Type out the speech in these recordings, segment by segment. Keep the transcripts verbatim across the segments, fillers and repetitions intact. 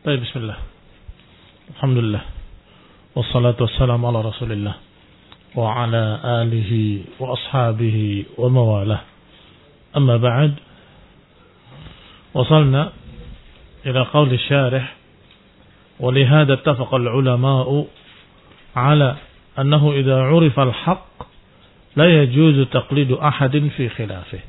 Baik, bismillah. Alhamdulillah. Wassalatu wassalamu ala Rasulillah wa ala alihi wa ashabihi wa mawalah. Amma ba'd. Wasalna ila qawli syarih wa lihada ittafaqa al-ulama'u ala annahu idza 'urifa al-haqq la yajuzu taqlidu ahadin fi khilafih.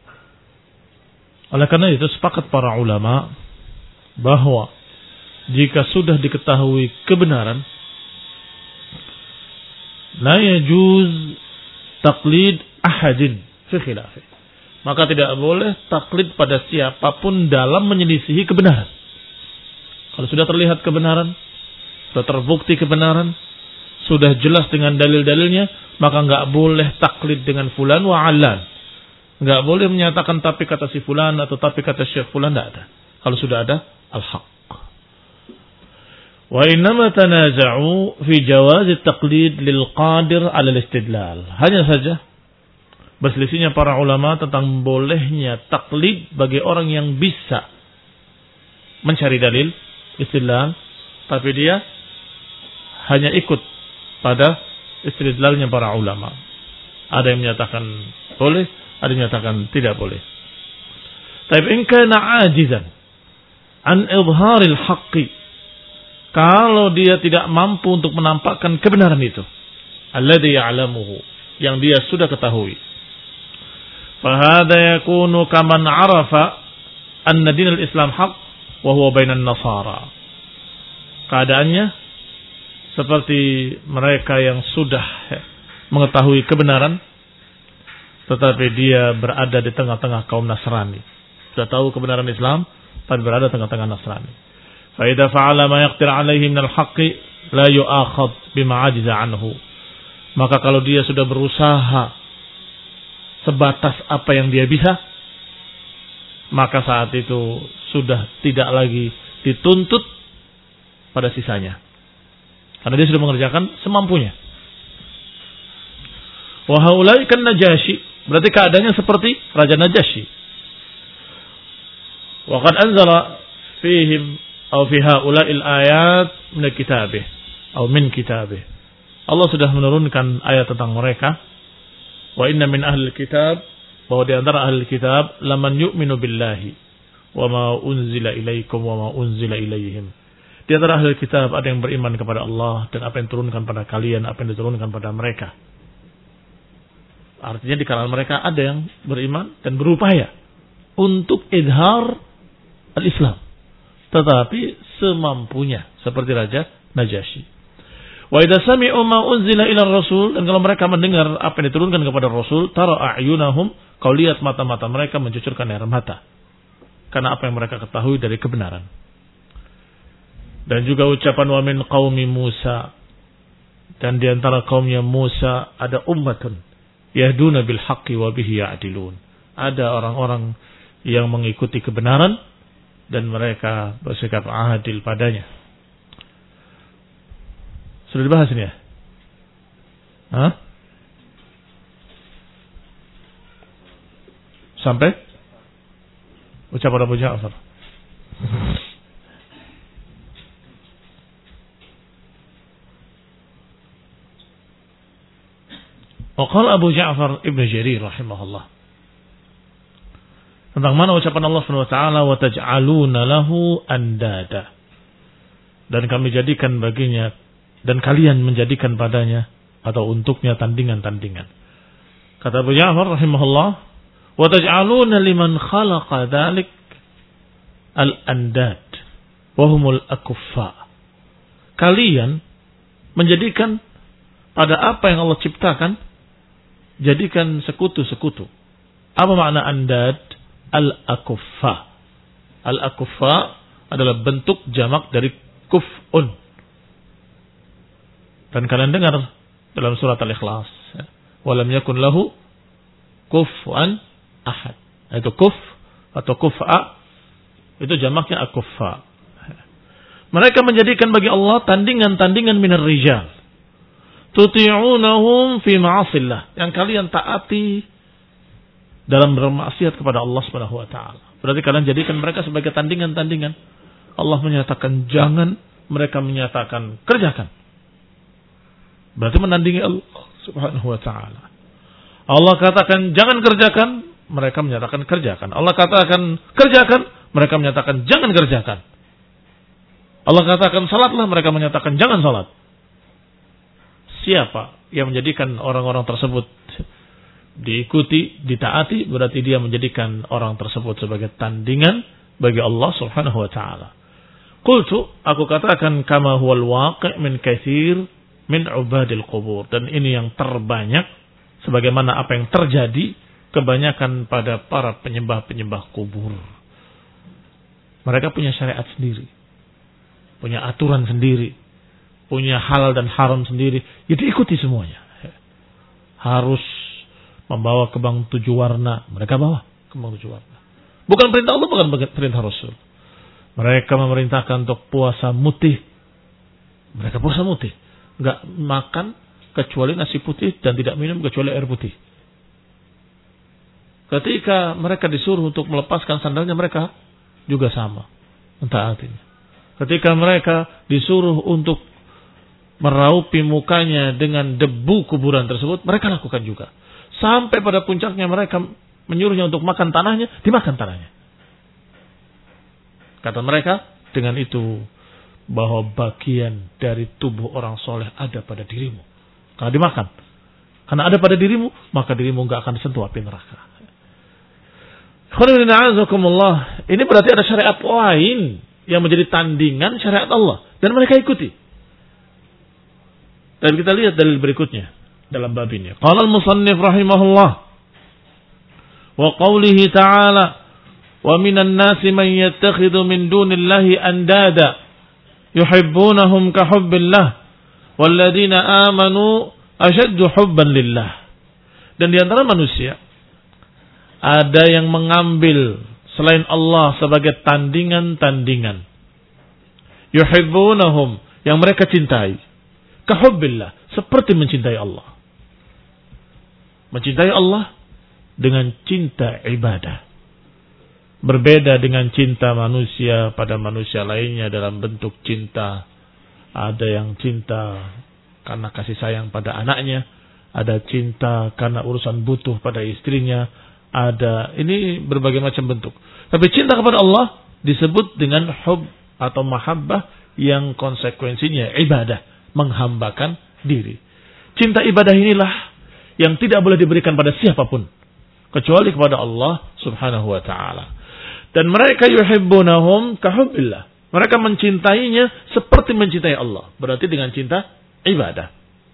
Oleh karena itu sepakat para ulama bahwa jika sudah diketahui kebenaran, la yajuz taqlid ahadin fi khilafih. Maka tidak boleh taklid pada siapapun dalam menyelisihi kebenaran. Kalau sudah terlihat kebenaran, sudah terbukti kebenaran, sudah jelas dengan dalil-dalilnya, maka enggak boleh taklid dengan fulan wa alan. Enggak boleh menyatakan tapi kata si fulan atau tapi kata syekh fulan, tidak ada. Kalau sudah ada al-haq. Wa innama tanaza'u fi jawaz at-taqlid lil qadir 'ala al-istidlal. Hanya saja berselisihnya para ulama tentang bolehnya taklid bagi orang yang bisa mencari dalil, istidlal, tapi dia hanya ikut pada istidlalnya para ulama. Ada yang menyatakan boleh, ada yang menyatakan tidak boleh. Tapi in kana ajizan an izharil haqqi, kalau dia tidak mampu untuk menampakkan kebenaran itu, alladhi ya'lamuhu, yang dia sudah ketahui, fa hadha yakunu kaman 'arafa anna dinal Islam haqq wa huwa bainan nasara. Keadaannya seperti mereka yang sudah mengetahui kebenaran tetapi dia berada di tengah-tengah kaum Nasrani. Sudah tahu kebenaran Islam tapi berada di tengah-tengah Nasrani. Fa idza fa'ala ma yaqdir 'alaihi min al-haqqi la yu'akhadh bima 'ajiza anhu. Maka kalau dia sudah berusaha sebatas apa yang dia bisa, maka saat itu sudah tidak lagi dituntut pada sisanya. Karena dia sudah mengerjakan semampunya. Wa haulai kan Najasyi, berarti keadaannya seperti Raja Najasyi. Wa qad anzala fihim aw fi haula'il ayat min kitabih aw min kitabih. Allah sudah menurunkan ayat tentang mereka. Wa inna min ahli kitab, bahwa di antara ahli kitab laman yu'minu billahi wa ma unzila ilaikum wa ma unzila ilaihim. Di antara ahli kitab ada yang beriman kepada Allah dan apa yang diturunkan pada kalian, apa yang diturunkan pada mereka. Artinya di kalangan mereka ada yang beriman dan berupaya untuk izhar al-Islam, tetapi semampunya seperti Raja Najasyi. Wa idza sami'u ma unzila ila rasul, dan kalau mereka mendengar apa yang diturunkan kepada Rasul, tara a'yunahum, kau lihat mata-mata mereka mencucurkan air mata karena apa yang mereka ketahui dari kebenaran. Dan juga ucapan wa min qaumi Musa, dan di antara kaumnya Musa ada ummatun yahduna bil haqqi wa bihi ya'dilun. Ada orang-orang yang mengikuti kebenaran dan mereka bersikap adil padanya. Sudah dibahas ini ya? Hah? Sampai ucapan Abu Ja'far. Waqala Abu Ja'far Ibn Jarir rahimahullah, tentang mana ucapan Allah Subhanahu wa taala, wa taj'aluna lahu andada, dan kami jadikan baginya, dan kalian menjadikan padanya atau untuknya tandingan-tandingan. Kata Abu Ja'far rahimahullah, wa taj'aluna liman khalaqa dzalik al-andad wa humul akuffa. Kalian menjadikan pada apa yang Allah ciptakan, jadikan sekutu-sekutu. Apa makna andad? Al-akuffa. Al-akuffa adalah bentuk jamak dari kuf'un. Dan kalian dengar dalam surat Al-Ikhlas, walam yakun lahu kufuwan ahad. Itu kuf atau kufa, itu jamaknya akuffa. Mereka menjadikan bagi Allah tandingan-tandingan minar rijal. Tuti'unahum fi ma'asillah, yang kalian taati dalam bermaksiat kepada Allah Subhanahu wa taala. Berarti kalian jadikan mereka sebagai tandingan-tandingan. Allah menyatakan jangan, mereka menyatakan kerjakan. Berarti menandingi Allah Subhanahu wa taala. Allah katakan jangan kerjakan, mereka menyatakan kerjakan. Allah katakan kerjakan, mereka menyatakan jangan kerjakan. Allah katakan salatlah, mereka menyatakan jangan salat. Siapa yang menjadikan orang-orang tersebut diikuti, ditaati, berarti dia menjadikan orang tersebut sebagai tandingan bagi Allah Subhanahu wa taala. Qultu, aku katakan kama huwal waqi' min katsir min ubadil qubur, dan ini yang terbanyak sebagaimana apa yang terjadi kebanyakan pada para penyembah-penyembah kubur. Mereka punya syariat sendiri, punya aturan sendiri, punya halal dan haram sendiri, jadi ikuti semuanya. Harus membawa kembang tujuh warna, mereka bawa kembang tujuh warna. Bukan perintah Allah, bukan perintah Rasul. Mereka memerintahkan untuk puasa mutih, mereka puasa mutih, nggak makan kecuali nasi putih dan tidak minum kecuali air putih. Ketika mereka disuruh untuk melepaskan sandalnya, mereka juga sama mentaatinya. Ketika mereka disuruh untuk meraupi mukanya dengan debu kuburan tersebut, mereka lakukan juga. Sampai pada puncaknya mereka menyuruhnya untuk makan tanahnya, dimakan tanahnya. Kata mereka, dengan itu bahwa bagian dari tubuh orang soleh ada pada dirimu. Karena dimakan. Karena ada pada dirimu, maka dirimu enggak akan disentuh api neraka. Ini berarti ada syariat lain yang menjadi tandingan syariat Allah, dan mereka ikuti. Dan kita lihat dalil berikutnya dalam bab ini. Qala al-musannif rahimahullah wa qawlihi ta'ala wa minan nasi man yattakhidhu min dunillahi andada yuhibbunahum ka hubbillah walladzina amanu ashaddu hubban lillah. Dan di antara manusia ada yang mengambil selain Allah sebagai tandingan-tandingan. Yuhibbunahum, yang mereka cintai, ka hubbillah, seperti mencintai Allah. Mencintai Allah dengan cinta ibadah. Berbeda dengan cinta manusia pada manusia lainnya dalam bentuk cinta. Ada yang cinta karena kasih sayang pada anaknya, ada cinta karena urusan butuh pada istrinya, ada ini berbagai macam bentuk. Tapi cinta kepada Allah disebut dengan hub atau mahabbah yang konsekuensinya ibadah, menghambakan diri. Cinta ibadah inilah yang tidak boleh diberikan pada siapapun kecuali kepada Allah Subhanahu wa taala. Dan mereka yuhibbunahum ka hubbillah. Mereka mencintainya seperti mencintai Allah. Berarti dengan cinta ibadah.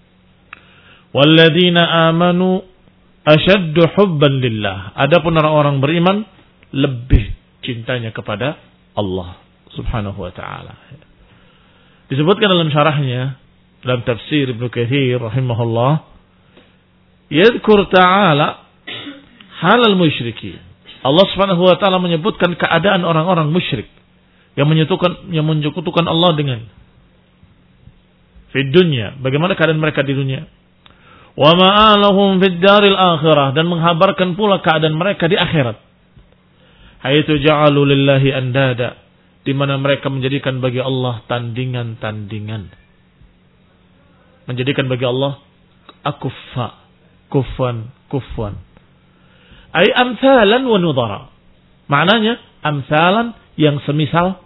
Walladzina amanu asyaddu hubban lillah. Adapun orang-orang beriman lebih cintanya kepada Allah Subhanahu wa taala. Disebutkan dalam syarahnya, dalam tafsir Ibnu Katsir rahimahullah, yadhkur ta'ala halal musyrikin. Allah Subhanahu wa taala menyebutkan keadaan orang-orang musyrik yang menyekutukan yang menyekutukan Allah dengan di dunia. Bagaimana keadaan mereka di dunia? Wa ma'alahum fid daril akhirah, dan menghabarkan pula keadaan mereka di akhirat. Haitsu ja'alu lillahi andada, di mana mereka menjadikan bagi Allah tandingan-tandingan. Menjadikan bagi Allah akuffa, kufan, kufwan. Ay amsalan wa nudara. Maknanya amsalan yang semisal,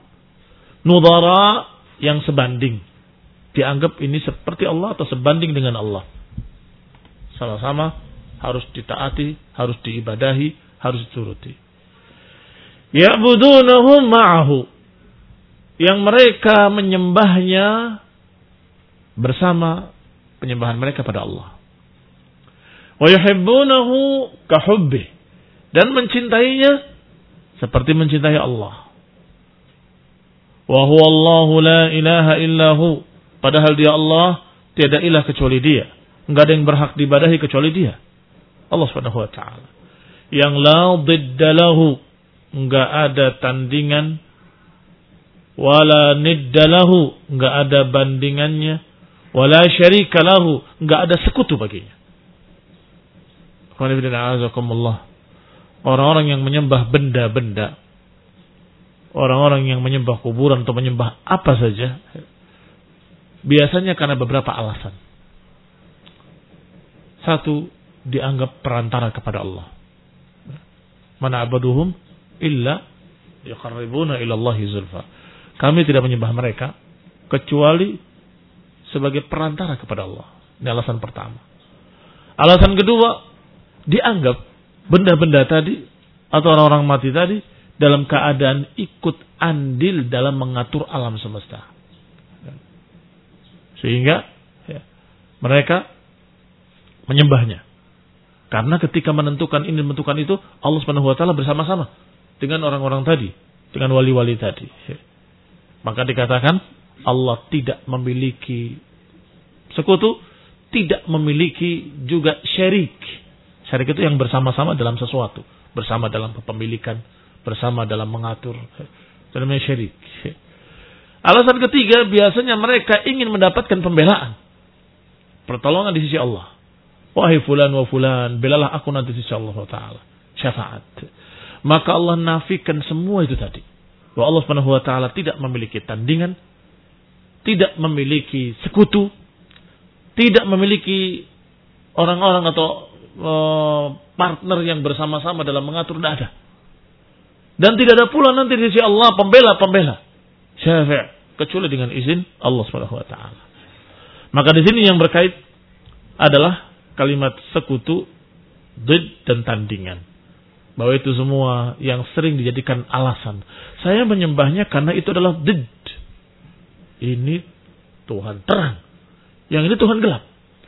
nudara yang sebanding. Dianggap ini seperti Allah atau sebanding dengan Allah. Sama-sama harus ditaati, harus diibadahi, harus dituruti. Ya'budunahum ma'ahu, yang mereka menyembahnya bersama penyembahan mereka pada Allah. Wa yuhibbunahu ka hubbih, dan mencintainya seperti mencintai Allah. Wa huwa Allahu la ilaha illahu, padahal dia Allah, tiada ilah kecuali dia. Enggak ada yang berhak diibadahi kecuali dia. Allah Subhanahu wa taala. Yang la didda lahu, enggak ada tandingan, wala nidda lahu, enggak ada bandingannya, wala syarika lahu, enggak ada sekutu baginya. Orang-orang yang menyembah benda-benda, orang-orang yang menyembah kuburan atau menyembah apa saja, biasanya karena beberapa alasan. Satu, dianggap perantara kepada Allah. Mana abaduhum illa yuqarribuna ila Allahi zulfa. Kami tidak menyembah mereka kecuali sebagai perantara kepada Allah. Ini alasan pertama. Alasan kedua, dianggap benda-benda tadi atau orang-orang mati tadi dalam keadaan ikut andil dalam mengatur alam semesta. Sehingga ya, mereka menyembahnya. Karena ketika menentukan ini menentukan itu, Allah Subhanahu wa taala bersama-sama dengan orang-orang tadi, dengan wali-wali tadi. Maka dikatakan Allah tidak memiliki sekutu, tidak memiliki juga syirik. Syirik itu yang bersama-sama dalam sesuatu, bersama dalam kepemilikan, bersama dalam mengatur. Itu namanya syirik. Alasan ketiga, biasanya mereka ingin mendapatkan pembelaan, pertolongan di sisi Allah. Wahai fulan wa fulan, belalah aku nanti di sisi Allah Taala. Syafaat. Maka Allah nafikan semua itu tadi. Bahwa Allah Subhanahu wa taala tidak memiliki tandingan, tidak memiliki sekutu, tidak memiliki orang-orang atau uh, partner yang bersama-sama dalam mengatur, tidak ada. Dan tidak ada pula nanti di sisi Allah pembela-pembela syafi' kecuali dengan izin Allah Subhanahu wa taala. Maka di sini yang berkait adalah kalimat sekutu, did dan tandingan. Bahwa itu semua yang sering dijadikan alasan. Saya menyembahnya karena itu adalah did. Ini Tuhan terang. Yang ini Tuhan gelap.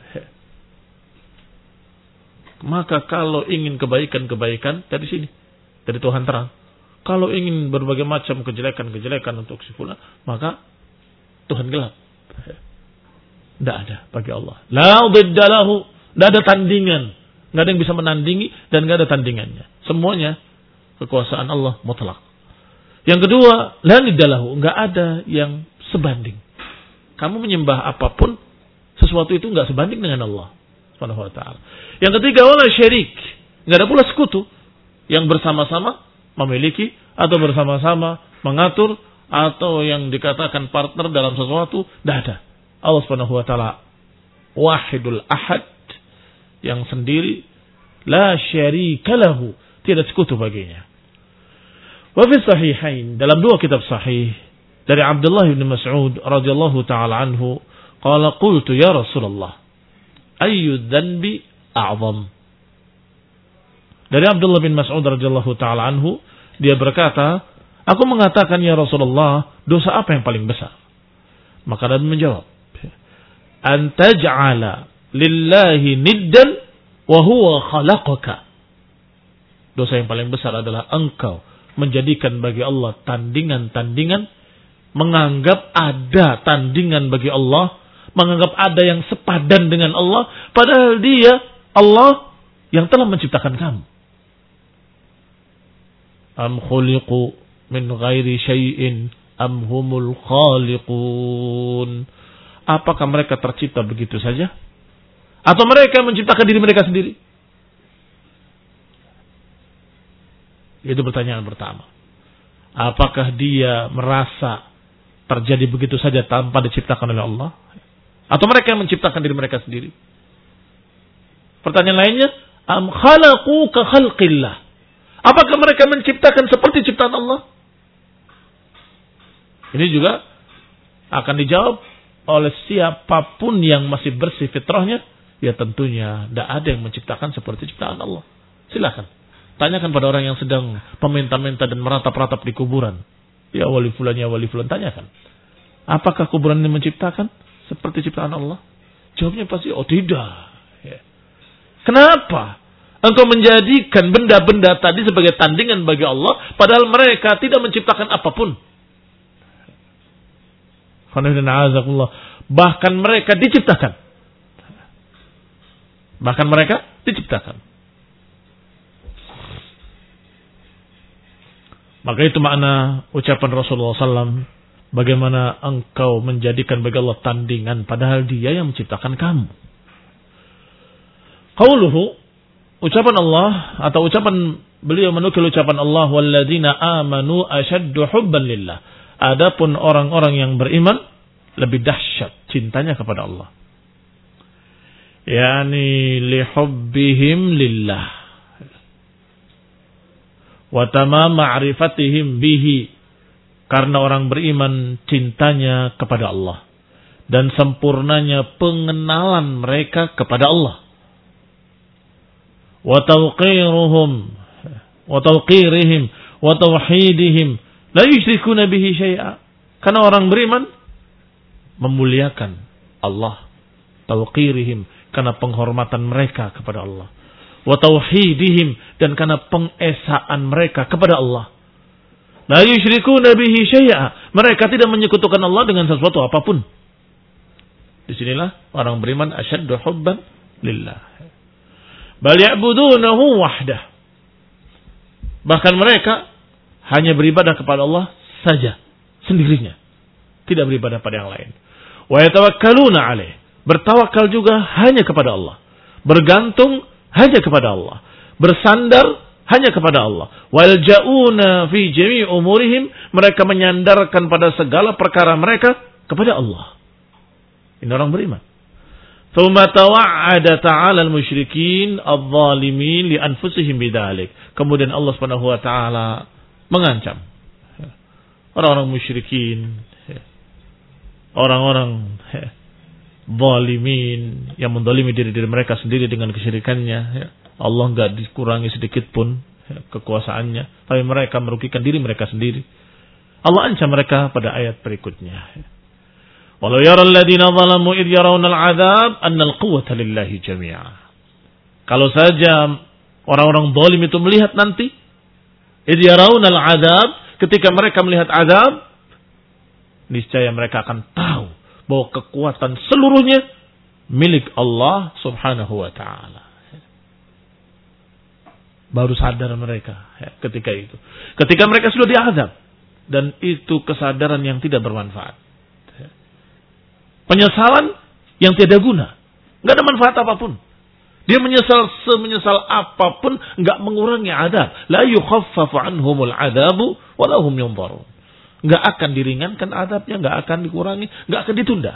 Maka kalau ingin kebaikan-kebaikan dari sini, dari Tuhan terang. Kalau ingin berbagai macam kejelekan-kejelekan untuk si fulan, maka Tuhan gelap. Tidak ada bagi Allah. La didda lahu. Tidak ada tandingan. Tidak ada yang bisa menandingi dan tidak ada tandingannya. Semuanya kekuasaan Allah mutlak. Yang kedua, la nidda lahu. Tidak ada yang sebanding. Kamu menyembah apapun, sesuatu itu tidak sebanding dengan Allah Subhanahu wa taala. Yang ketiga, wala syirik. Tidak ada pula sekutu yang bersama-sama memiliki atau bersama-sama mengatur atau yang dikatakan partner dalam sesuatu. Tidak ada. Allah Subhanahu wa taala wahidul ahad, yang sendiri, la syarika lahu, tidak sekutu baginya. Wa fi sahihain, dalam dua kitab sahih dari Abdullah bin Mas'ud radhiyallahu taala anhu, qala qultu ya Rasulullah, ayyu dzanbi a'zam. Dari Abdullah bin Mas'ud radhiyallahu taala anhu, dia berkata, aku mengatakan ya Rasulullah, dosa apa yang paling besar? Maka Nabi menjawab, an taj'ala lillahi niddan wa huwa khalaqaka. Dosa yang paling besar adalah engkau menjadikan bagi Allah tandingan-tandingan, menganggap ada tandingan bagi Allah, menganggap ada yang sepadan dengan Allah, padahal dia Allah yang telah menciptakan kamu. Am khuliqu min ghairi syai'in am humul khaliqun. Apakah mereka tercipta begitu saja? Atau mereka menciptakan diri mereka sendiri? Itu pertanyaan pertama. Apakah dia merasa terjadi begitu saja tanpa diciptakan oleh Allah? Atau mereka yang menciptakan diri mereka sendiri? Pertanyaan lainnya, am khalaqu ka khalqillah. Apakah mereka menciptakan seperti ciptaan Allah? Ini juga akan dijawab oleh siapapun yang masih bersih fitrahnya. Ya tentunya tidak ada yang menciptakan seperti ciptaan Allah. Silakan tanyakan pada orang yang sedang meminta-minta dan meratap-ratap di kuburan. Ya wali fulan, ya wali fulan, tanyakan. Apakah kuburan ini menciptakan seperti ciptaan Allah? Jawabnya pasti, oh tidak. Ya. Kenapa? Engkau menjadikan benda-benda tadi sebagai tandingan bagi Allah, padahal mereka tidak menciptakan apapun. Bahkan mereka diciptakan. Bahkan mereka diciptakan. Maka itu makna ucapan Rasulullah sallallahu alaihi wasallam. Bagaimana engkau menjadikan bagi Allah tandingan, padahal dia yang menciptakan kamu. Qauluhu ucapan Allah atau ucapan beliau menukil ucapan Allah walladzina amanu asyaddu hubban lillah. Adapun orang-orang yang beriman lebih dahsyat cintanya kepada Allah. Yani lihubbihim lillah wa tamam ma'rifatihim bihi, karena orang beriman cintanya kepada Allah dan sempurnanya pengenalan mereka kepada Allah. Wa tawqiruhum wa tawqirihim wa tauhidihim la yusyrikuna bihi syai'a. Karena orang beriman memuliakan Allah, tawqirihim karena penghormatan mereka kepada Allah, wa tauhidihim dan karena pengesaan mereka kepada Allah. La yusyrikuna bihi syai'a, mereka tidak menyekutukan Allah dengan sesuatu apapun. Disinilah orang beriman asyaddu hubban lillah. Bal ya'budunahu wahdah. Bahkan mereka hanya beribadah kepada Allah saja, sendirinya. Tidak beribadah pada yang lain. Wa yatawakkaluna alaih. Bertawakal juga hanya kepada Allah. Bergantung hanya kepada Allah. Bersandar hanya kepada Allah. Walja'una fi jami' umurihim. Mereka menyandarkan pada segala perkara mereka kepada Allah. Ini orang beriman. Thumma tawa'ada ta'ala al-musyrikin adh-dhalimin li anfusihim bidzalik. Kemudian Allah Subhanahu wa taala mengancam orang-orang musyrikin, orang-orang zalimin yang mendolimi diri-diri mereka sendiri dengan kesyirikannya. Allah enggak dikurangi sedikit pun kekuasaannya, tapi mereka merugikan diri mereka sendiri. Allah ancam mereka pada ayat berikutnya. Walau yara alladziina zalamu idh yarawna al-'adzab anna al-quwwata lillahi jami'a. Kalau saja orang-orang zalim itu melihat nanti idh yarawna al-'adzab, ketika mereka melihat azab, niscaya mereka akan tahu bahwa kekuatan seluruhnya milik Allah Subhanahu wa taala. Baru sadar mereka ya, ketika itu. Ketika mereka sudah diazab, dan itu kesadaran yang tidak bermanfaat. Penyesalan yang tiada guna, enggak ada manfaat apapun. Dia menyesal semenyesal apapun, enggak mengurangi adab. La yukhaffafu anhumul adabu wa lahum yunzarun. Enggak akan diringankan adabnya, enggak akan dikurangi, enggak akan ditunda.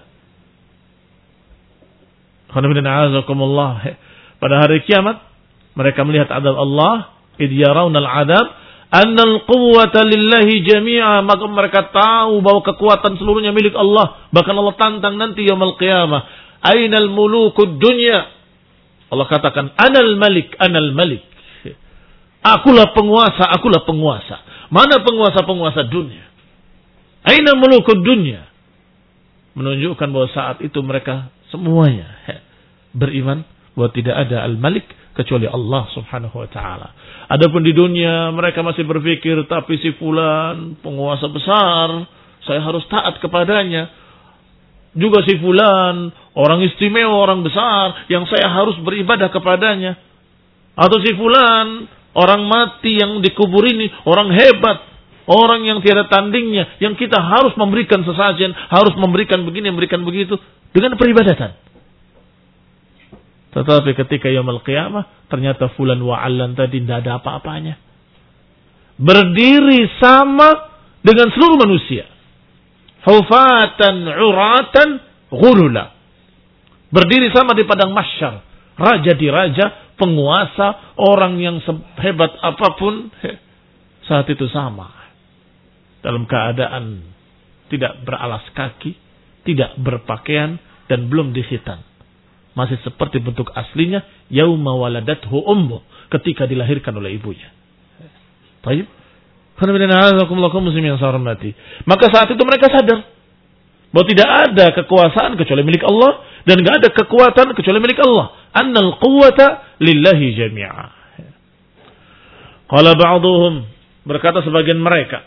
Pada hari kiamat mereka melihat adab Allah, idh yarawnal adab annal quwwata lillahi jami'a, maka mereka tahu bahwa kekuatan seluruhnya milik Allah. Bahkan Allah tantang nanti yaumul qiyamah, ainal mulukud dunya. Allah katakan anal malik, anal malik. Akulah penguasa, akulah penguasa. Mana penguasa-penguasa dunia? Aina mulukud dunya. Menunjukkan bahwa saat itu mereka semuanya beriman bahwa tidak ada al-malik kecuali Allah Subhanahu wa taala. Adapun di dunia mereka masih berpikir, tapi si fulan penguasa besar, saya harus taat kepadanya. Juga si fulan orang istimewa, orang besar yang saya harus beribadah kepadanya. Atau si fulan orang mati yang dikubur ini orang hebat, orang yang tiada tandingnya, yang kita harus memberikan sesajen, harus memberikan begini, memberikan begitu dengan peribadatan. Tetapi ketika yaumul qiyamah ternyata fulan wa allan tadi tidak ada apa-apanya. Berdiri sama dengan seluruh manusia. Hufatan uratan ghulula. Berdiri sama di padang mahsyar. Raja di raja, penguasa, orang yang sehebat apapun saat itu sama. Dalam keadaan tidak beralas kaki, tidak berpakaian dan belum dikhitan. Masih seperti bentuk aslinya yauma waladathu ummu, ketika dilahirkan oleh ibunya. Baik. Maka saat itu mereka sadar bahwa tidak ada kekuasaan kecuali milik Allah dan enggak ada kekuatan kecuali milik Allah. Annal quwwata lillahi jami'a. Qala ba'dhum, berkata sebagian mereka,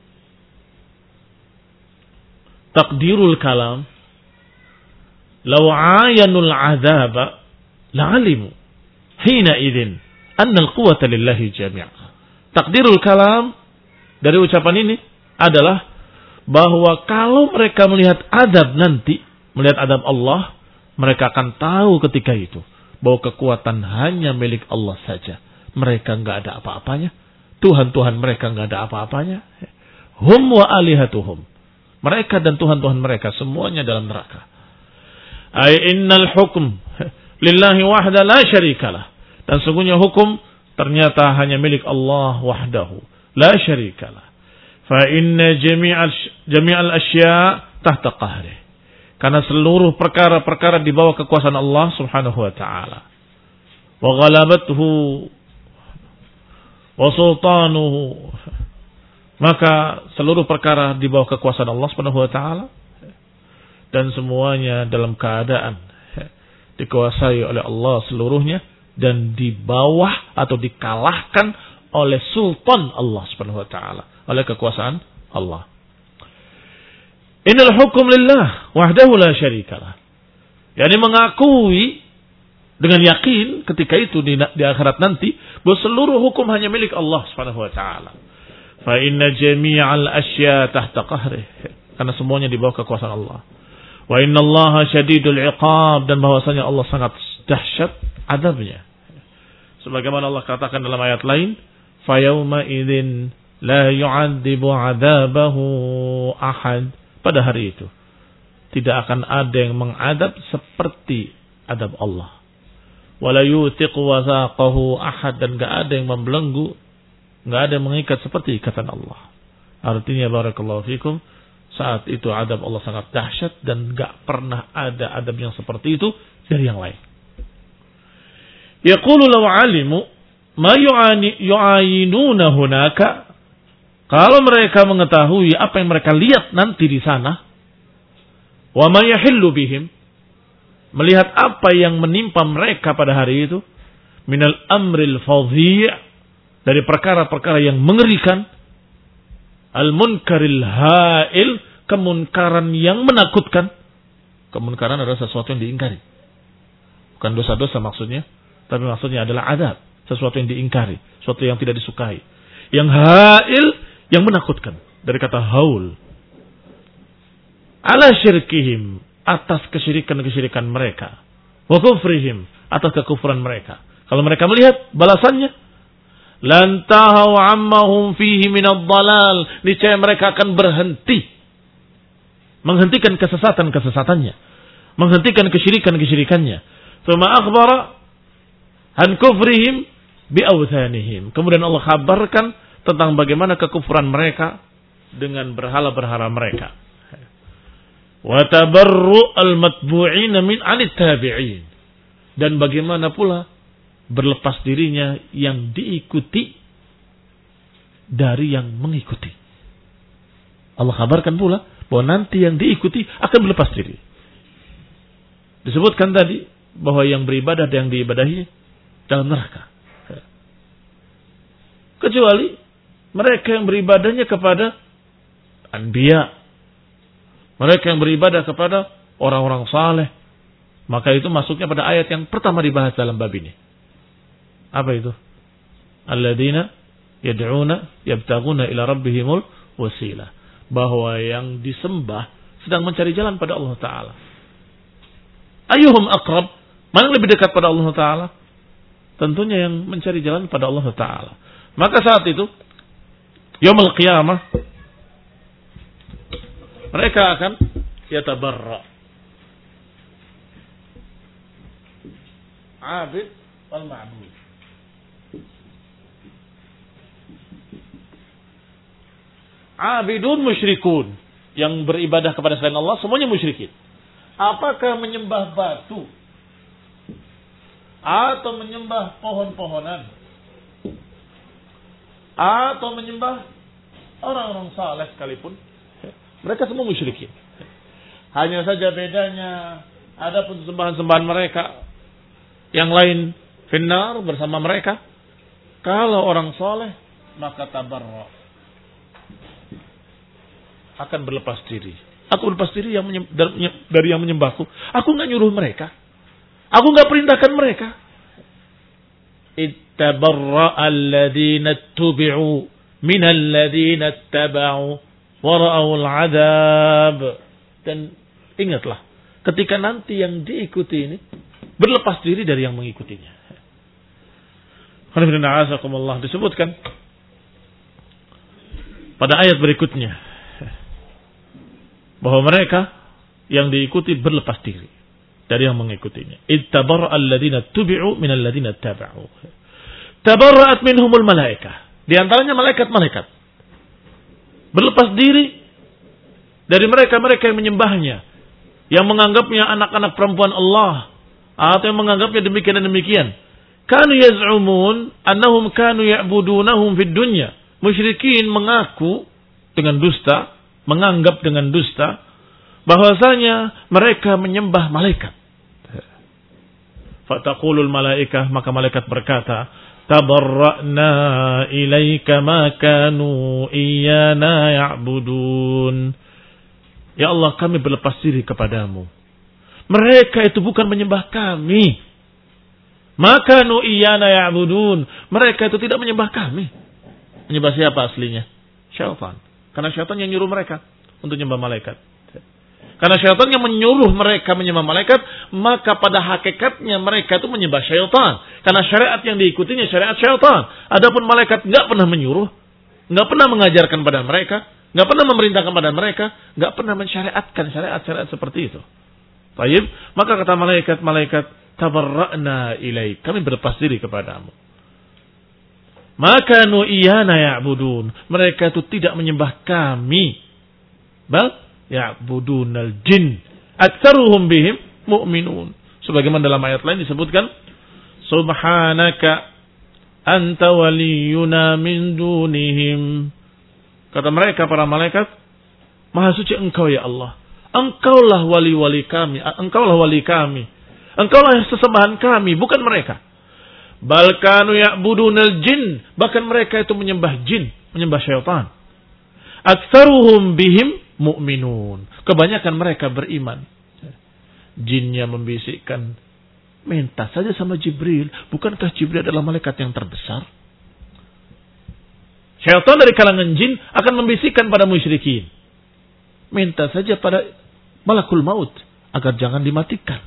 taqdirul kalam law ayanul azaba la'alimu hina idzin annal quwwata lillahi jami'a. Takdirul kalam dari ucapan ini adalah bahwa kalau mereka melihat azab nanti, melihat azab Allah, mereka akan tahu ketika itu bahwa kekuatan hanya milik Allah saja. Mereka nggak ada apa-apanya. Tuhan-Tuhan mereka nggak ada apa-apanya. Hum wa alihatuhum. Mereka dan Tuhan-Tuhan mereka semuanya dalam neraka. Ay innal hukm lillahi wahda la syarikalah. Dan sungguhnya hukum ternyata hanya milik Allah wahdahu. La syarikalah. Fa inna jami'al jami'al asya' tahta qahrih. Karena seluruh perkara-perkara di bawah kekuasaan Allah Subhanahu wa taala. Wa ghalabathu wa sultanuhu. Maka seluruh perkara di bawah kekuasaan Allah Subhanahu wa taala dan semuanya dalam keadaan dikuasai oleh Allah seluruhnya dan di bawah atau dikalahkan oleh sultan Allah Subhanahu wa taala, oleh kekuasaan Allah. Innal hukum lillah wahdahu la syarikalah. Yani mengakui dengan yakin ketika itu di, di akhirat nanti bahwa seluruh hukum hanya milik Allah Subhanahu wa taala. Fa inna jami'al asya tahta qahrih. Karena semuanya di bawah kekuasaan Allah. Wa inna Allah syadidul iqab, dan bahwasanya Allah sangat dahsyat adabnya. Sebagaimana Allah katakan dalam ayat lain, fa yauma idzin la yu'adzibu 'adzabahu ahad. Pada hari itu tidak akan ada yang mengadab seperti adab Allah. Wala yuthiqu wathaqahu ahad, dan enggak ada yang membelenggu, enggak ada yang mengikat seperti ikatan Allah. Artinya barakallahu fikum, saat itu adab Allah sangat dahsyat dan enggak pernah ada adab yang seperti itu dari yang lain. Yaqulu law alimu ma yu'ani yu'ayinuna hunaka. Kalau mereka mengetahui apa yang mereka lihat nanti di sana, wa ma yahillu bihim, melihat apa yang menimpa mereka pada hari itu, minal amril fadhi', dari perkara-perkara yang mengerikan, al munkaril ha'il, kemunkaran yang menakutkan. Kemunkaran adalah sesuatu yang diingkari, bukan dosa-dosa maksudnya, tapi maksudnya adalah adab, sesuatu yang diingkari, sesuatu yang tidak disukai. Yang ha'il, yang menakutkan, dari kata haul. Ala syirkihim, atas kesyirikan-kesyirikan mereka. Wa kufrihim, atas kekufuran mereka. Kalau mereka melihat balasannya, lantahau ammahum fihi minad dalal, niscaya mereka akan berhenti, menghentikan kesesatan-kesesatannya, menghentikan kesyirikan-kesyirikannya. Tsumma akhbara an kufrihim bi awthanihim. Kemudian Allah kabarkan tentang bagaimana kekufuran mereka dengan berhala-berhala mereka. Wa tabarru al-matbu'in min 'anit tabi'in, dan bagaimana pula berlepas dirinya yang diikuti dari yang mengikuti. Allah kabarkan pula bahwa nanti yang diikuti akan berlepas diri. Disebutkan tadi bahwa yang beribadah dan yang diibadahi dalam neraka. Kecuali mereka yang beribadahnya kepada anbiya, mereka yang beribadah kepada orang-orang saleh, maka itu masuknya pada ayat yang pertama dibahas dalam bab ini. Apa itu? Alladzina yad'una yabtaguna ila rabbihimul wasilah. Bahwa yang disembah sedang mencari jalan pada Allah Ta'ala. Ayyuhum aqrab, mana yang lebih dekat pada Allah Ta'ala? Tentunya yang mencari jalan pada Allah Ta'ala. Maka saat itu Yaumul Qiyamah, mereka akan yatabarra. Abid wal ma'bud. Abidun musyrikun, yang beribadah kepada selain Allah semuanya musyrikin. Apakah menyembah batu atau menyembah pohon-pohonan atau menyembah orang-orang saleh sekalipun, mereka semua musyrikin. Hanya saja bedanya, ada pun sembahan-sembahan mereka yang lain finnar bersama mereka. Kalau orang saleh maka tabarra, akan berlepas diri. Aku berlepas diri yang menyem, dari yang menyembahku. Aku nggak nyuruh mereka, aku nggak perintahkan mereka. Ittabarra alladhina tubi'u min alladhina taba'u wa ra'awul 'adzab. Dan ingatlah, ketika nanti yang diikuti ini berlepas diri dari yang mengikutinya. Alhamdulillah disebutkan pada ayat berikutnya bahwa mereka yang diikuti berlepas diri dari yang mengikutinya. Ittabarra alladziina tubi'u minal ladziina taba'u. Tabarra'at minhumul malaikah. Di antaranya malaikat-malaikat berlepas diri dari mereka-mereka yang menyembahnya, yang menganggapnya anak-anak perempuan Allah, atau yang menganggapnya demikian dan demikian. Kanu yaz'umun annahum kanu ya'budunahum fid dunya. Musyrikin mengaku dengan dusta, menganggap dengan dusta bahwasanya mereka menyembah malaikat. Fataqulul malaikah, maka malaikat berkata, tabarra'na ilaika ma kanu iyyana ya'budun. Ya Allah, kami berlepas diri kepadamu. Mereka itu bukan menyembah kami. Maka nu iyana ya'budun. Mereka itu tidak menyembah kami. Menyembah siapa aslinya? Syaitan. Karena syaitan yang nyuruh mereka untuk menyembah malaikat. Karena syaitan yang menyuruh mereka menyembah malaikat, maka pada hakikatnya mereka itu menyembah syaitan. Karena syariat yang diikutinya syariat syaitan. Adapun malaikat enggak pernah menyuruh, enggak pernah mengajarkan pada mereka, enggak pernah memerintahkan pada mereka, enggak pernah mensyariatkan syariat-syariat seperti itu. Baik, maka kata malaikat-malaikat, tabarra'na ilaik, kami berlepas diri kepadamu. Maka nu iyana ya'budun, mereka itu tidak menyembah kami. Bal ya'budunal jin, aktsaruhum bihim mu'minun. Sebagaimana dalam ayat lain disebutkan, subhanaka anta waliyuna min dunihim. Kata mereka para malaikat, maha suci engkau ya Allah. Engkaulah wali-wali kami, engkaulah wali kami. Engkaulah sesembahan kami, bukan mereka. Balkanu ya'budunal jin, bahkan mereka itu menyembah jin, menyembah syaitan. Aktsaruhum bihim mu'minun. Kebanyakan mereka beriman. Jinnya membisikkan, minta saja sama Jibril. Bukankah Jibril adalah malaikat yang terbesar? Syaitan dari kalangan jin akan membisikkan pada musyrikin, minta saja pada malakul maut agar jangan dimatikan.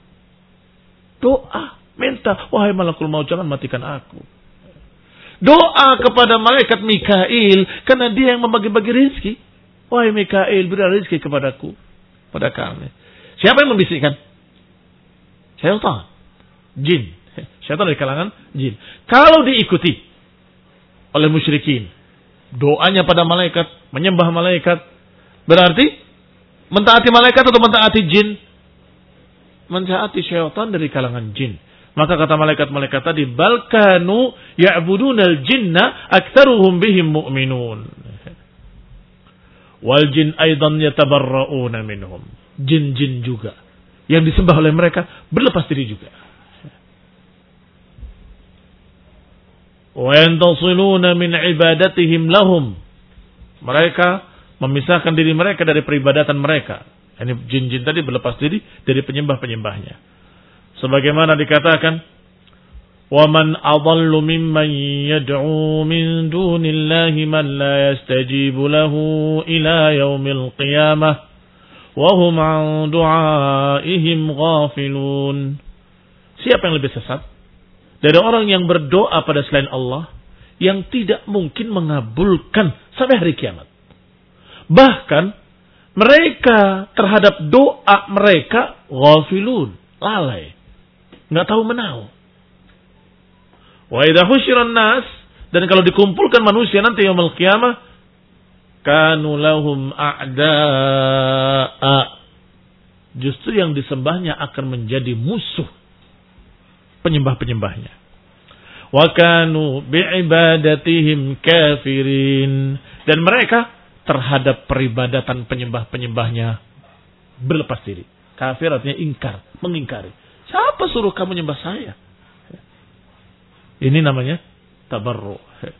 Doa, minta, wahai malakul maut jangan matikan aku. Doa kepada malaikat Mikail karena dia yang membagi-bagi rezeki. Wahai Mikail, beri rezeki kepadaku, pada kami. Siapa yang membisikkan? Syaitan, jin. Syaitan dari kalangan jin. Kalau diikuti oleh musyrikin, doanya pada malaikat, menyembah malaikat, berarti mentaati malaikat atau mentaati jin? Mentaati syaitan dari kalangan jin. Maka kata malaikat-malaikat tadi, balkanu ya'budunal jinna aktsaruhum bihim mu'minun. Wal jin aidan yatabarra'una minhum. Jin-jin juga yang disembah oleh mereka berlepas diri juga. Wa yantasiluna min ibadatihim lahum. Mereka memisahkan diri mereka dari peribadatan mereka. Ini jin-jin tadi berlepas diri dari penyembah-penyembahnya. Sebagaimana dikatakan, wa man adallu mimman yad'u min dunillahi man la yastajibu lahu ila yaumil qiyamah wa hum 'an du'aihim ghafilun. Siapa yang lebih sesat dari orang yang berdoa pada selain Allah yang tidak mungkin mengabulkan sampai hari kiamat? Bahkan mereka terhadap doa mereka ghafilun, lalai, nggak tahu menahu. Wa idza husyiran nas, dan kalau dikumpulkan manusia nanti yaumul qiyamah, kanu lahum a'da'a. Justru yang disembahnya akan menjadi musuh penyembah-penyembahnya. Wa kanu bi'ibadatihim kafirin, dan mereka terhadap peribadatan penyembah-penyembahnya berlepas diri. Kafir artinya ingkar, mengingkari. Siapa suruh kamu nyembah saya? Ini namanya tabarru.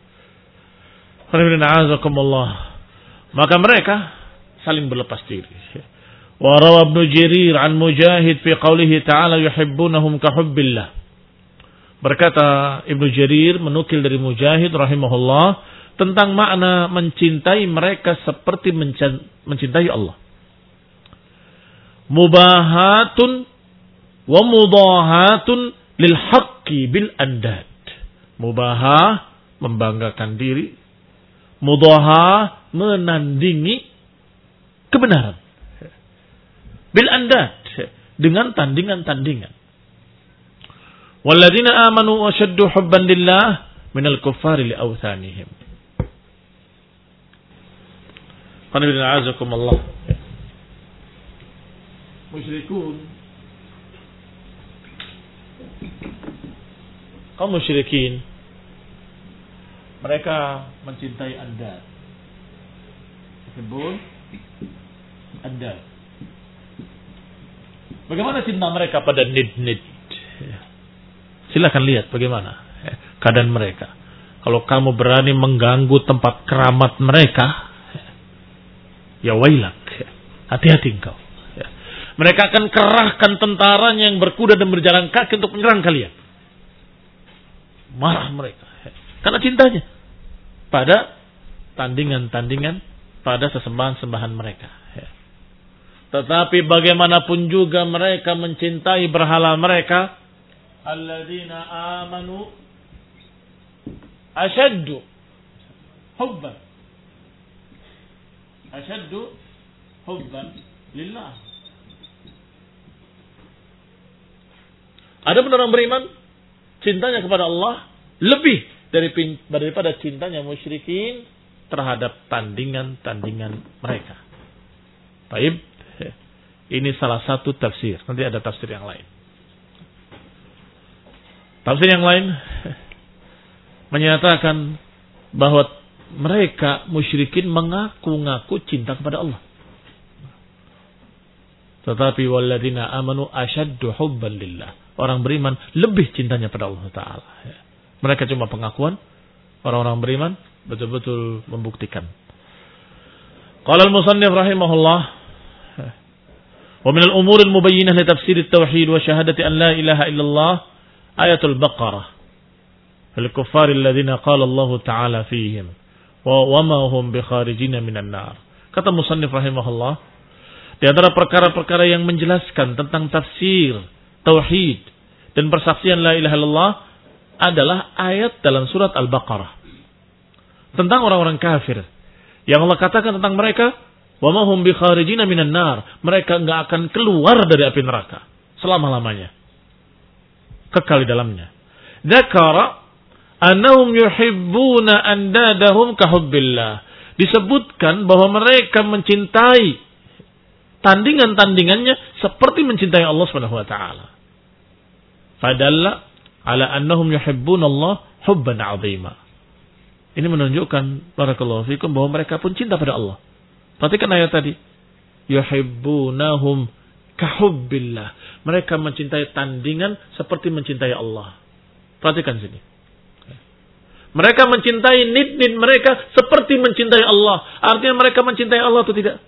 Maka mereka saling berlepas diri. Wa rawa Ibnu Jarir an Mujahid fi qoulihi ta'ala yuhibbunahum ka hubbillah. Berkata Ibnu Jarir menukil dari Mujahid rahimahullah tentang makna mencintai mereka seperti mencintai Allah. Mubahatun Wa mudahatun lil haqqi bil andad. Mubahah, membanggakan diri. Mudahah, menandingi kebenaran. Bil andad, dengan tandingan-tandingan. Walladzina amanu ashaddu hubban lillah minal kuffari li awthanihim. Qul inna a'azakumullah. Musyrikun, kaum musyrikin, mereka mencintai andad. Disebut andad. Bagaimana cinta mereka pada nid-nid? Silakan lihat bagaimana keadaan mereka. Kalau kamu berani mengganggu tempat keramat mereka, ya wailak, hati-hati engkau. Mereka akan kerahkan tentaranya yang berkuda dan berjalan kaki untuk menyerang kalian. Marah mereka karena cintanya pada tandingan-tandingan, pada sesembahan-sembahan mereka. Tetapi bagaimanapun juga mereka mencintai berhala mereka. Alladzina amanu ashaddu hubban ashaddu hubban lillah. Ada orang beriman, cintanya kepada Allah lebih dari daripada cintanya musyrikin terhadap tandingan-tandingan mereka. Baik, ini salah satu tafsir. Nanti ada tafsir yang lain. Tafsir yang lain menyatakan bahwa mereka musyrikin mengaku-ngaku cinta kepada Allah. Tetapi walladzina amanu ashaddu hubban lillah. Orang beriman lebih cintanya pada Allah Ta'ala. Mereka cuma pengakuan. Orang-orang beriman betul-betul membuktikan. Qala al-musannif rahimahullah. Wa min al-umur al-mubayyinah li tafsir at-tauhid wa syahadati an la ilaha illallah ayatul Baqarah. Al-kuffar alladhina qala Allah Ta'ala fihim wa ma hum bikharijin minan nar. Kata musannif rahimahullah, di antara perkara-perkara yang menjelaskan tentang tafsir tauhid dan persaksian la ilaha illallah adalah ayat dalam surat Al-Baqarah tentang orang-orang kafir yang Allah katakan tentang mereka, wa ma hum bikharijina minan nar, mereka enggak akan keluar dari api neraka selama-lamanya, kekal di dalamnya. Dzakara annahum yuhibbuna andadahum kahubbillah, disebutkan bahwa mereka mencintai tandingan-tandingannya seperti mencintai Allah Subhanahu wa taala. Fadalla ala annahum yuhibbuna Allah hubban 'azima. Ini menunjukkan barakallahu fikum bahwa mereka pun cinta pada Allah. Perhatikan ayat tadi. Yuhibbunahum kahubbillah. Mereka mencintai tandingan seperti mencintai Allah. Perhatikan sini. Mereka mencintai nid-nid mereka seperti mencintai Allah. Artinya mereka mencintai Allah atau tidak?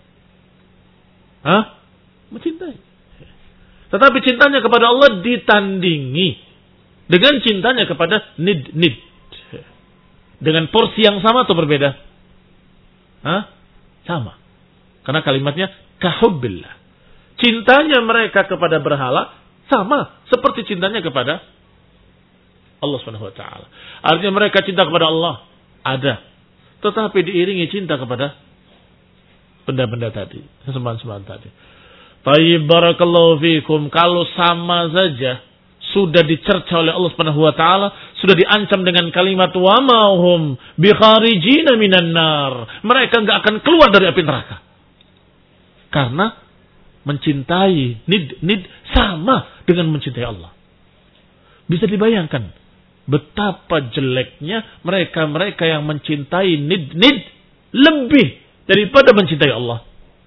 Hah? Mencintai. Tetapi cintanya kepada Allah ditandingi dengan cintanya kepada nid-nid. Dengan porsi yang sama atau berbeda? Hah? Sama. Karena kalimatnya kahubbillah. Cintanya mereka kepada berhala sama seperti cintanya kepada Allah Subhanahu wa taala. Artinya mereka cinta kepada Allah ada, tetapi diiringi cinta kepada benda-benda tadi, sembahan-sembahan tadi. Tayyib barakallahu fikum, kalau sama saja sudah dicerca oleh Allah Subhanahu wa taala, sudah diancam dengan kalimat wa ma hum bi kharijina minan nar. Mereka enggak akan keluar dari api neraka. Karena mencintai nid-nid sama dengan mencintai Allah. Bisa dibayangkan betapa jeleknya mereka-mereka yang mencintai nid-nid lebih daripada mencintai Allah.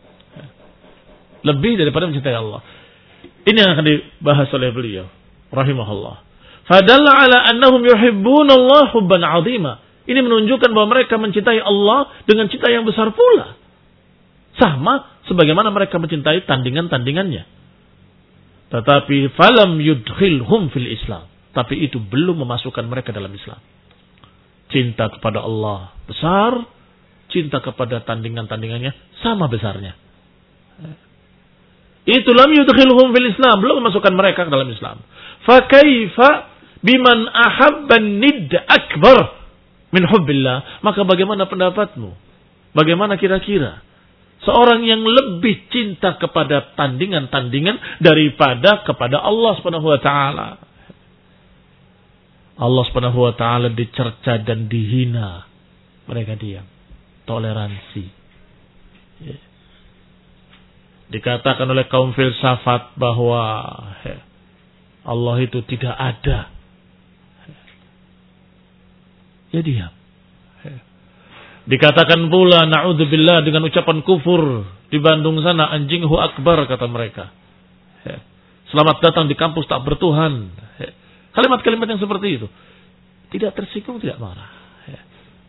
Lebih daripada mencintai Allah. Ini yang akan dibahas oleh beliau rahimahullah. Fadalla ala annahum yuhibbuna Allah hubban 'azima. Ini menunjukkan bahwa mereka mencintai Allah dengan cinta yang besar pula. Sama sebagaimana mereka mencintai tandingan-tandingannya. Tetapi falam yudkhilhum fil Islam. Tapi itu belum memasukkan mereka dalam Islam. Cinta kepada Allah besar, cinta kepada tandingan-tandingannya sama besarnya. Itu lam yudkhilhum fil Islam, belum memasukkan mereka ke dalam Islam. Fa kaifa biman ahabban nidd akbar min hubbillah? Maka bagaimana pendapatmu? Bagaimana kira-kira seorang yang lebih cinta kepada tandingan-tandingan daripada kepada Allah Subhanahu wa taala? Allah Subhanahu wa taala dicerca dan dihina, mereka diam. Toleransi. Ya. Dikatakan oleh kaum filsafat bahwa ya, Allah itu tidak ada. Ya diam. Ya. Dikatakan pula na'udzubillah dengan ucapan kufur di Bandung sana, anjinghu akbar kata mereka. Ya. Selamat datang di kampus tak bertuhan. Ya. Kalimat-kalimat yang seperti itu tidak tersinggung, tidak marah. Ya.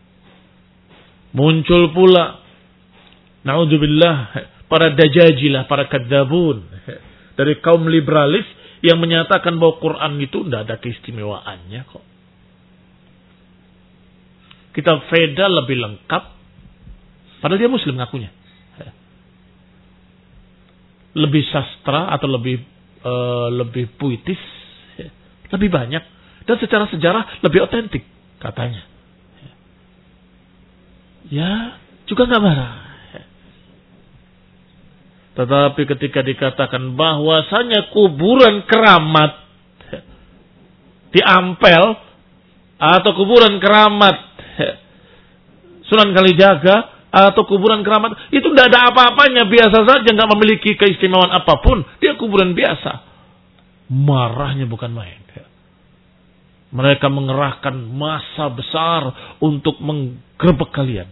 Muncul pula na'udzubillah para dajajilah, para kadzabun dari kaum liberalis yang menyatakan bahwa Quran itu tidak ada keistimewaannya kok. Kitab Veda lebih lengkap, padahal dia muslim ngakunya. Lebih sastra atau lebih uh, lebih puitis, lebih banyak, dan secara sejarah lebih otentik katanya. Ya, juga nggak marah. Tetapi ketika dikatakan bahwasanya kuburan keramat di Ampel atau kuburan keramat Sunan Kalijaga atau kuburan keramat itu tidak ada apa-apanya, biasa saja, nggak memiliki keistimewaan apapun, dia kuburan biasa. Marahnya bukan main. Mereka mengerahkan massa besar untuk menggerebek kalian.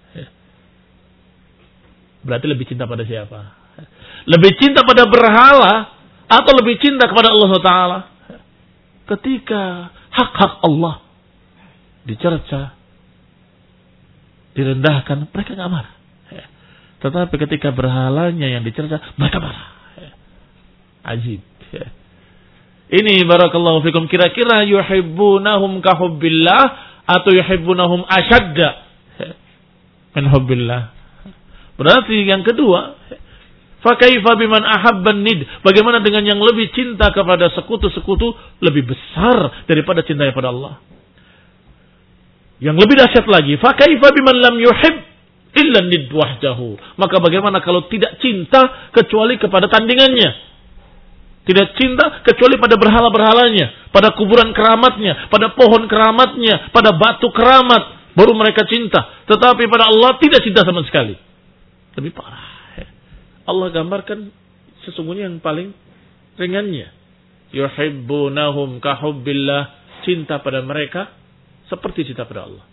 Berarti lebih cinta pada siapa? Lebih cinta pada berhala atau lebih cinta kepada Allah Taala? Ketika hak-hak Allah dicerca, direndahkan, mereka nggak marah. Tetapi ketika berhalanya yang dicerca, mereka marah. Ajib. Ini barakallahu fikum, kira-kira yuhibbunahum kahubbillah atau yuhibbunahum ashadda min hubbillah. Berarti yang kedua, fa kaifa biman ahabban nid? Bagaimana dengan yang lebih cinta kepada sekutu-sekutu lebih besar daripada cintanya pada Allah? Yang lebih dahsyat lagi, fa kaifa biman lam yuhib illa nid wahdahu? Maka bagaimana kalau tidak cinta kecuali kepada tandingannya? Tidak cinta kecuali pada berhala-berhalanya, pada kuburan keramatnya, pada pohon keramatnya, pada batu keramat, baru mereka cinta. Tetapi pada Allah tidak cinta sama sekali. Lebih parah. Allah gambarkan sesungguhnya yang paling ringannya. Yuhibbunahum kahubbillah, cinta pada mereka seperti cinta pada Allah.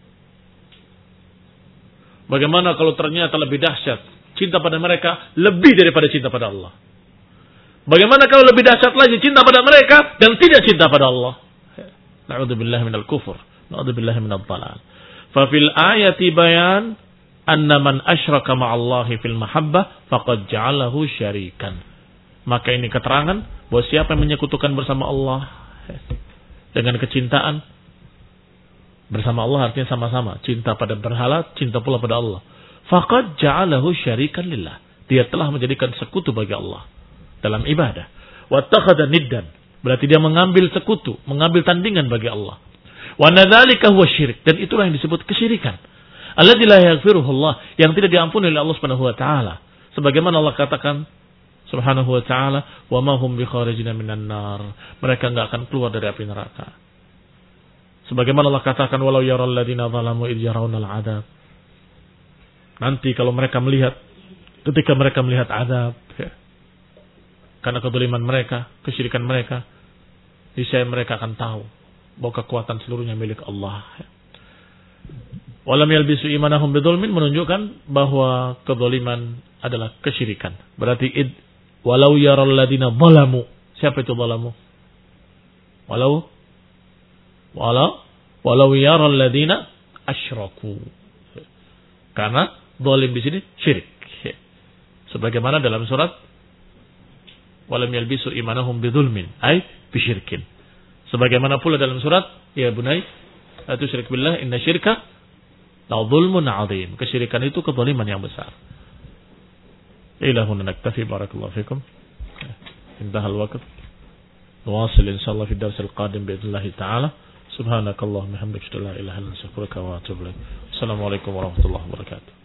Bagaimana kalau ternyata lebih dahsyat, cinta pada mereka lebih daripada cinta pada Allah? Bagaimana kalau lebih dahsyat lagi, cinta pada mereka dan tidak cinta pada Allah? Na'udzubillahi minal kufur, na'udzubillahi minal dhalal. Fa fil ayati bayan anna man asyraka ma'allahi fil mahabbah faqad ja'alahu syarikan. Maka ini keterangan bahwa siapa yang menyekutukan bersama Allah dengan kecintaan bersama Allah, artinya sama-sama cinta pada berhala, cinta pula pada Allah. Faqad ja'alahu syarikan lillah. Dia telah menjadikan sekutu bagi Allah dalam ibadah. Wattakhadha niddan, berarti dia mengambil sekutu, mengambil tandingan bagi Allah. Wa nadzalika huwa syirik, dan itulah yang disebut kesyirikan. Alladzi la yaghfiruhu Allah, yang tidak diampuni oleh Allah Subhanahu wa taala. Sebagaimana Allah katakan Subhanahu wa taala, "Wa ma hum bikharijina minan nar." Mereka enggak akan keluar dari api neraka. Sebagaimana Allah katakan, "Walau yaral ladzina zalamu idh yarawnal 'adzab." Nanti kalau mereka melihat, ketika mereka melihat azab, ya, karena keduliman mereka, kesyirikan mereka, niscaya mereka akan tahu bahwa kekuatan seluruhnya milik Allah. Walam yalbisu imanahum bidzulmin, menunjukkan bahwa kedzaliman adalah kesyirikan. Berarti id walau yaral ladina zalamu. Siapa itu zalamu? Walau walau walau yaral ladina asyraku. Karena zalim di sini syirik. Sebagaimana dalam surat walam yalbisu imanahum bidzulmin, ay bisyirkin. Sebagaimana pula dalam surat ya bunai la tusyrik billah inna syirka la dzulmun adzim. Kesyirikan itu kezaliman yang besar. Ilahun naktafi, barakallahu fikum. انتهى الوقت. نواصل إن شاء الله في الدرس القادم بإذن الله تعالى. سبحانك اللهم وبحمدك أشهد أن لا إله إلا أنت أستغفرك وأتوب إليك. السلام عليكم ورحمة الله وبركاته.